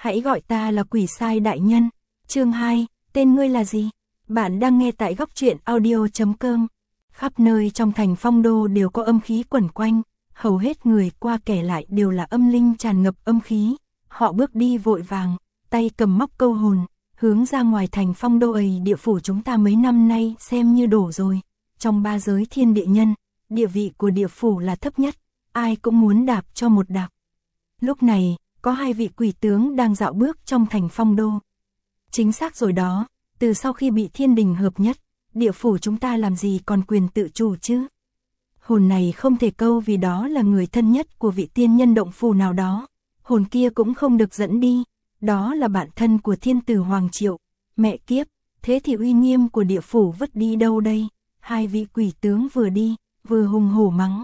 Hãy gọi ta là quỷ sai đại nhân. Chương 2, tên ngươi là gì? Bạn đang nghe tại góc truyện audio.com. Khắp nơi trong thành Phong Đô đều có âm khí quẩn quanh, hầu hết người qua kẻ lại đều là âm linh tràn ngập âm khí. Họ bước đi vội vàng, tay cầm móc câu hồn, hướng ra ngoài thành Phong Đô. Ấy địa phủ chúng ta mấy năm nay xem như đổ rồi. Trong ba giới thiên địa nhân, địa vị của địa phủ là thấp nhất, ai cũng muốn đạp cho một đạp. Lúc này, có hai vị quỷ tướng đang dạo bước trong thành Phong Đô. Chính xác rồi đó, từ sau khi bị thiên đình hợp nhất, địa phủ chúng ta làm gì còn quyền tự chủ chứ? Hồn này không thể câu vì đó là người thân nhất của vị tiên nhân động phủ nào đó. Hồn kia cũng không được dẫn đi, đó là bạn thân của thiên tử Hoàng Triệu. Mẹ kiếp, thế thì uy nghiêm của địa phủ vứt đi đâu đây? Hai vị quỷ tướng vừa đi, vừa hùng hổ mắng.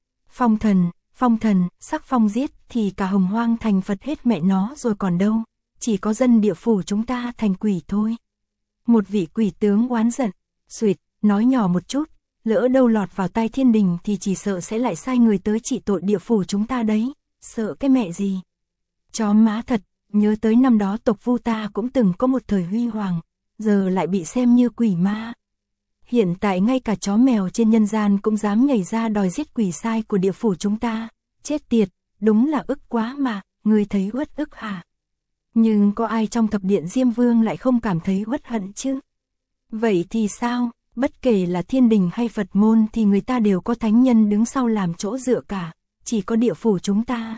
Phong thần, sắc phong giết thì cả Hồng Hoang thành Phật hết mẹ nó rồi còn đâu, chỉ có dân địa phủ chúng ta thành quỷ thôi. Một vị quỷ tướng oán giận, suýt, nói nhỏ một chút, lỡ đâu lọt vào tai thiên đình thì chỉ sợ sẽ lại sai người tới trị tội địa phủ chúng ta đấy, sợ cái mẹ gì. Chó má thật, nhớ tới năm đó tộc Vu ta cũng từng có một thời huy hoàng, giờ lại bị xem như quỷ ma. Hiện tại ngay cả chó mèo trên nhân gian cũng dám nhảy ra đòi giết quỷ sai của địa phủ chúng ta. Chết tiệt, đúng là ức quá mà, ngươi thấy uất ức hả? Nhưng có ai trong thập điện Diêm Vương lại không cảm thấy uất hận chứ? Vậy thì sao, bất kể là thiên đình hay Phật môn thì người ta đều có thánh nhân đứng sau làm chỗ dựa cả, chỉ có địa phủ chúng ta.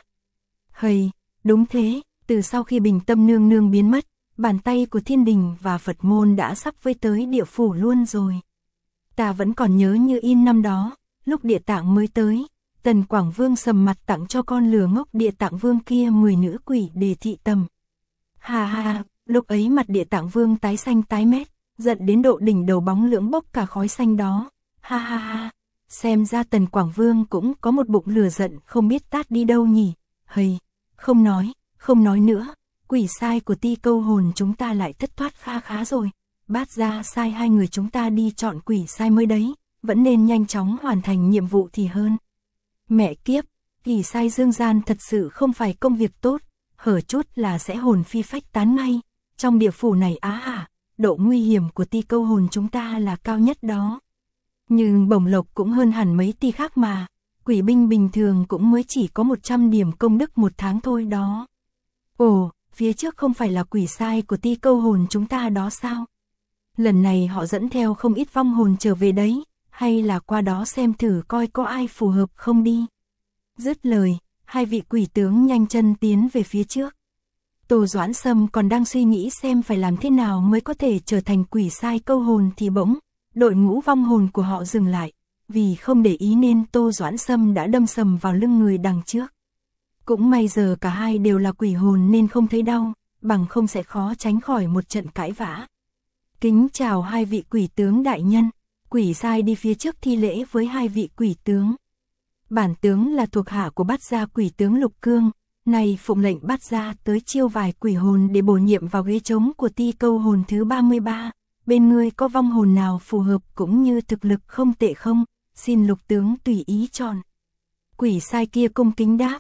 Hây, đúng thế, từ sau khi Bình Tâm Nương Nương biến mất, bàn tay của thiên đình và Phật môn đã sắp với tới địa phủ luôn rồi. Ta vẫn còn nhớ như in năm đó, lúc Địa Tạng mới tới, Tần Quảng Vương sầm mặt tặng cho con lừa ngốc Địa Tạng Vương kia 10 nữ quỷ để thị tầm. Ha ha, lúc ấy mặt Địa Tạng Vương tái xanh tái mét, giận đến độ đỉnh đầu bóng lưỡng bốc cả khói xanh đó. Ha ha ha, xem ra Tần Quảng Vương cũng có một bụng lửa giận không biết tát đi đâu nhỉ. Hây, không nói nữa, quỷ sai của Ti Câu Hồn chúng ta lại thất thoát khá rồi. Bát gia sai hai người chúng ta đi chọn quỷ sai mới đấy, vẫn nên nhanh chóng hoàn thành nhiệm vụ thì hơn. Mẹ kiếp, quỷ sai dương gian thật sự không phải công việc tốt, hở chút là sẽ hồn phi phách tán ngay. Trong địa phủ này độ nguy hiểm của Ti Câu Hồn chúng ta là cao nhất đó. Nhưng bổng lộc cũng hơn hẳn mấy ti khác mà, quỷ binh bình thường cũng mới chỉ có 100 điểm công đức một tháng thôi đó. Ồ, phía trước không phải là quỷ sai của Ti Câu Hồn chúng ta đó sao? Lần này họ dẫn theo không ít vong hồn trở về đấy, hay là qua đó xem thử coi có ai phù hợp không đi. Dứt lời, hai vị quỷ tướng nhanh chân tiến về phía trước. Tô Doãn Sâm còn đang suy nghĩ xem phải làm thế nào mới có thể trở thành quỷ sai câu hồn thì bỗng, đội ngũ vong hồn của họ dừng lại, vì không để ý nên Tô Doãn Sâm đã đâm sầm vào lưng người đằng trước. Cũng may giờ cả hai đều là quỷ hồn nên không thấy đau, bằng không sẽ khó tránh khỏi một trận cãi vã. Kính chào hai vị quỷ tướng đại nhân, quỷ sai đi phía trước thi lễ với hai vị quỷ tướng. Bản tướng là thuộc hạ của Bát gia quỷ tướng Lục Cương, này phụng lệnh Bát gia tới chiêu vài quỷ hồn để bổ nhiệm vào ghế trống của Ti Câu Hồn thứ 33. Bên ngươi có vong hồn nào phù hợp cũng như thực lực không tệ không, xin Lục tướng tùy ý chọn. Quỷ sai kia cung kính đáp,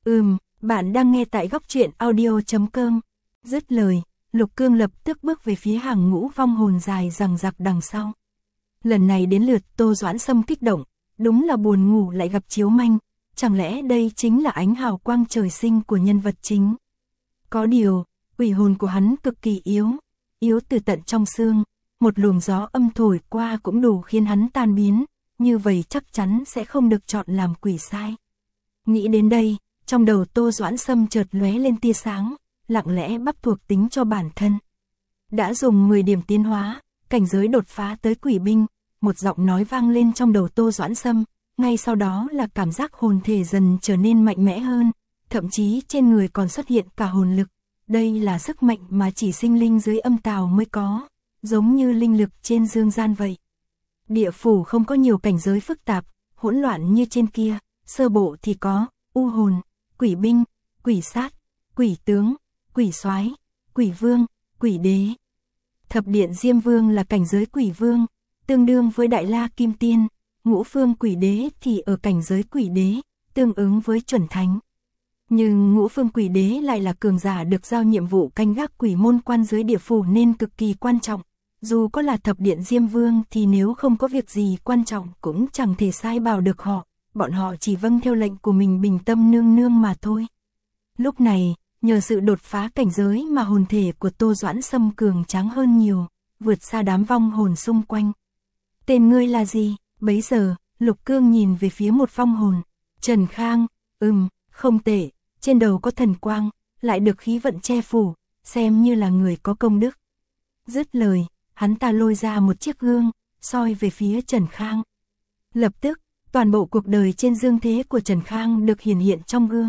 bạn đang nghe tại góc truyện audio.com. Dứt lời, Lục Cương lập tức bước về phía hàng ngũ vong hồn dài dằng dặc đằng sau. Lần này đến lượt Tô Doãn Sâm kích động, đúng là buồn ngủ lại gặp chiếu manh, chẳng lẽ đây chính là ánh hào quang trời sinh của nhân vật chính. Có điều, quỷ hồn của hắn cực kỳ yếu từ tận trong xương, một luồng gió âm thổi qua cũng đủ khiến hắn tan biến, như vậy chắc chắn sẽ không được chọn làm quỷ sai. Nghĩ đến đây, trong đầu Tô Doãn Sâm chợt lóe lên tia sáng, lặng lẽ bắp thuộc tính cho bản thân. Đã dùng 10 điểm tiến hóa, cảnh giới đột phá tới quỷ binh, một giọng nói vang lên trong đầu Tô Doãn Sâm, ngay sau đó là cảm giác hồn thể dần trở nên mạnh mẽ hơn, thậm chí trên người còn xuất hiện cả hồn lực. Đây là sức mạnh mà chỉ sinh linh dưới âm tào mới có, giống như linh lực trên dương gian vậy. Địa phủ không có nhiều cảnh giới phức tạp, hỗn loạn như trên kia, sơ bộ thì có u hồn, quỷ binh, quỷ sát, quỷ tướng, quỷ soái, quỷ vương, quỷ đế. Thập điện Diêm Vương là cảnh giới quỷ vương, tương đương với Đại La Kim Tiên. Ngũ phương quỷ đế thì ở cảnh giới quỷ đế, tương ứng với chuẩn thánh. Nhưng Ngũ Phương Quỷ Đế lại là cường giả được giao nhiệm vụ canh gác quỷ môn quan dưới địa phủ nên cực kỳ quan trọng. Dù có là thập điện Diêm Vương thì nếu không có việc gì quan trọng cũng chẳng thể sai bảo được họ, bọn họ chỉ vâng theo lệnh của mình bình tâm nương nương mà thôi. Lúc này, nhờ sự đột phá cảnh giới mà hồn thể của Tô Doãn Sâm cường tráng hơn nhiều, vượt xa đám vong hồn xung quanh. Tên ngươi là gì? Bấy giờ, Lục Cương nhìn về phía một vong hồn. Trần Khang, không tệ, trên đầu có thần quang, lại được khí vận che phủ, xem như là người có công đức. Dứt lời, hắn ta lôi ra một chiếc gương, soi về phía Trần Khang. Lập tức, toàn bộ cuộc đời trên dương thế của Trần Khang được hiển hiện trong gương.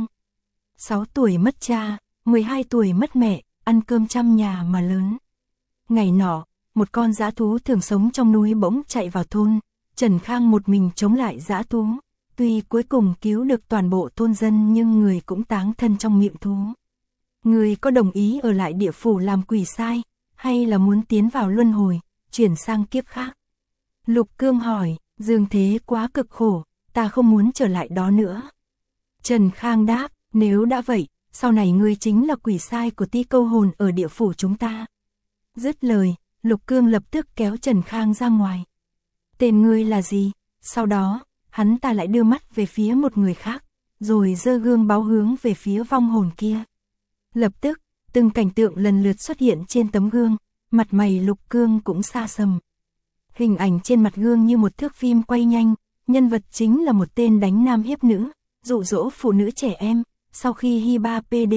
6 tuổi mất cha, 12 tuổi mất mẹ, ăn cơm trăm nhà mà lớn. Ngày nọ, một con dã thú thường sống trong núi bỗng chạy vào thôn, Trần Khang một mình chống lại dã thú. Tuy cuối cùng cứu được toàn bộ thôn dân nhưng người cũng táng thân trong miệng thú. Người có đồng ý ở lại địa phủ làm quỷ sai, hay là muốn tiến vào luân hồi, chuyển sang kiếp khác? Lục Cương hỏi, dương thế quá cực khổ, ta không muốn trở lại đó nữa. Trần Khang đáp, nếu đã vậy, sau này ngươi chính là quỷ sai của ti câu hồn ở địa phủ chúng ta. Dứt lời, Lục Cương lập tức kéo Trần Khang ra ngoài. Tên ngươi là gì? Sau đó, hắn ta lại đưa mắt về phía một người khác, rồi giơ gương báo hướng về phía vong hồn kia. Lập tức, từng cảnh tượng lần lượt xuất hiện trên tấm gương, mặt mày Lục Cương cũng xa sầm. Hình ảnh trên mặt gương như một thước phim quay nhanh, nhân vật chính là một tên đánh nam hiếp nữ, dụ dỗ phụ nữ trẻ em, sau khi Hiba PD,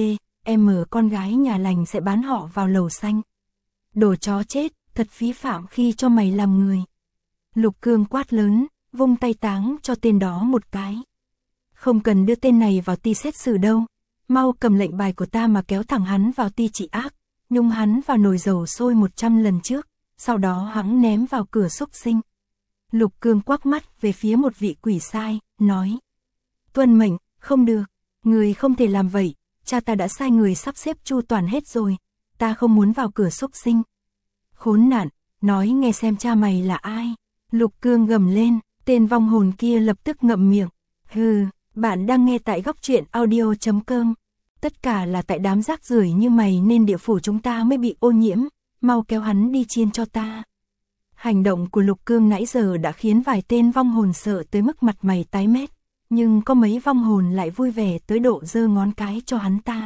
con gái nhà lành sẽ bán họ vào lầu xanh. Đồ chó chết, thật phí phạm khi cho mày làm người. Lục Cương quát lớn, vung tay táng cho tên đó một cái. Không cần đưa tên này vào ti xét xử đâu, mau cầm lệnh bài của ta mà kéo thẳng hắn vào ti trị ác, nhúng hắn vào nồi dầu sôi 100 lần trước, sau đó hắn ném vào cửa xúc sinh. Lục Cương quắc mắt về phía một vị quỷ sai, nói. Tuân mệnh, không được, người không thể làm vậy, cha ta đã sai người sắp xếp chu toàn hết rồi, ta không muốn vào cửa xúc sinh. Khốn nạn, nói nghe xem cha mày là ai? Lục Cương gầm lên, tên vong hồn kia lập tức ngậm miệng. Hừ, bạn đang nghe tại góc truyện audio.com. Tất cả là tại đám rác rưởi như mày nên địa phủ chúng ta mới bị ô nhiễm, mau kéo hắn đi chiên cho ta. Hành động của Lục Cương nãy giờ đã khiến vài tên vong hồn sợ tới mức mặt mày tái mét, nhưng có mấy vong hồn lại vui vẻ tới độ giơ ngón cái cho hắn ta.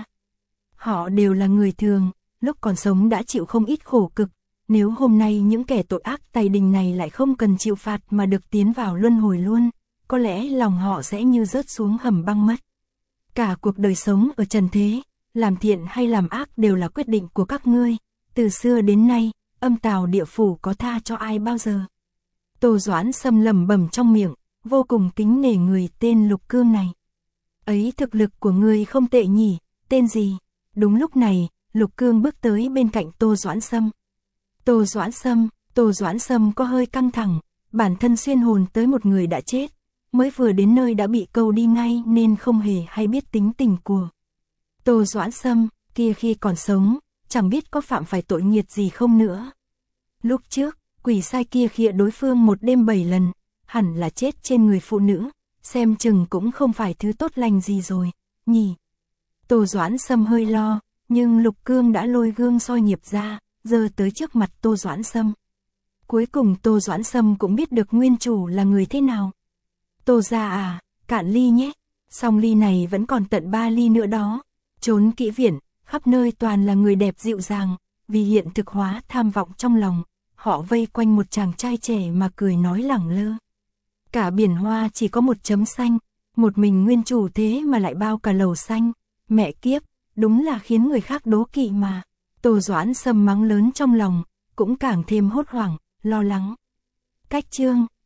Họ đều là người thường, lúc còn sống đã chịu không ít khổ cực, nếu hôm nay những kẻ tội ác tày đình này lại không cần chịu phạt mà được tiến vào luân hồi luôn, có lẽ lòng họ sẽ như rớt xuống hầm băng mất. Cả cuộc đời sống ở trần thế, làm thiện hay làm ác đều là quyết định của các ngươi, từ xưa đến nay, âm tào địa phủ có tha cho ai bao giờ. Tô Doãn Sâm lẩm bẩm trong miệng, vô cùng kính nể người tên Lục Cương này. Ấy thực lực của ngươi không tệ nhỉ, tên gì? Đúng lúc này, Lục Cương bước tới bên cạnh Tô Doãn Sâm. Tô Doãn Sâm có hơi căng thẳng, bản thân xuyên hồn tới một người đã chết, mới vừa đến nơi đã bị câu đi ngay nên không hề hay biết tính tình của Tô Doãn Sâm, kia khi còn sống, chẳng biết có phạm phải tội nghiệt gì không nữa. Lúc trước, quỷ sai kia khịa đối phương một đêm 7 lần, hẳn là chết trên người phụ nữ, xem chừng cũng không phải thứ tốt lành gì rồi, nhỉ. Tô Doãn Sâm hơi lo, nhưng Lục Cương đã lôi gương soi nghiệp ra, giơ tới trước mặt Tô Doãn Sâm. Cuối cùng Tô Doãn Sâm cũng biết được nguyên chủ là người thế nào. Tô gia à, cạn ly nhé, song ly này vẫn còn tận 3 ly nữa đó. Trốn kỹ viện, khắp nơi toàn là người đẹp dịu dàng, vì hiện thực hóa tham vọng trong lòng, họ vây quanh một chàng trai trẻ mà cười nói lẳng lơ. Cả biển hoa chỉ có một chấm xanh, một mình nguyên chủ thế mà lại bao cả lầu xanh, mẹ kiếp, đúng là khiến người khác đố kỵ mà. Tô Doãn Sâm mắng lớn trong lòng, cũng càng thêm hốt hoảng, lo lắng. Cách chương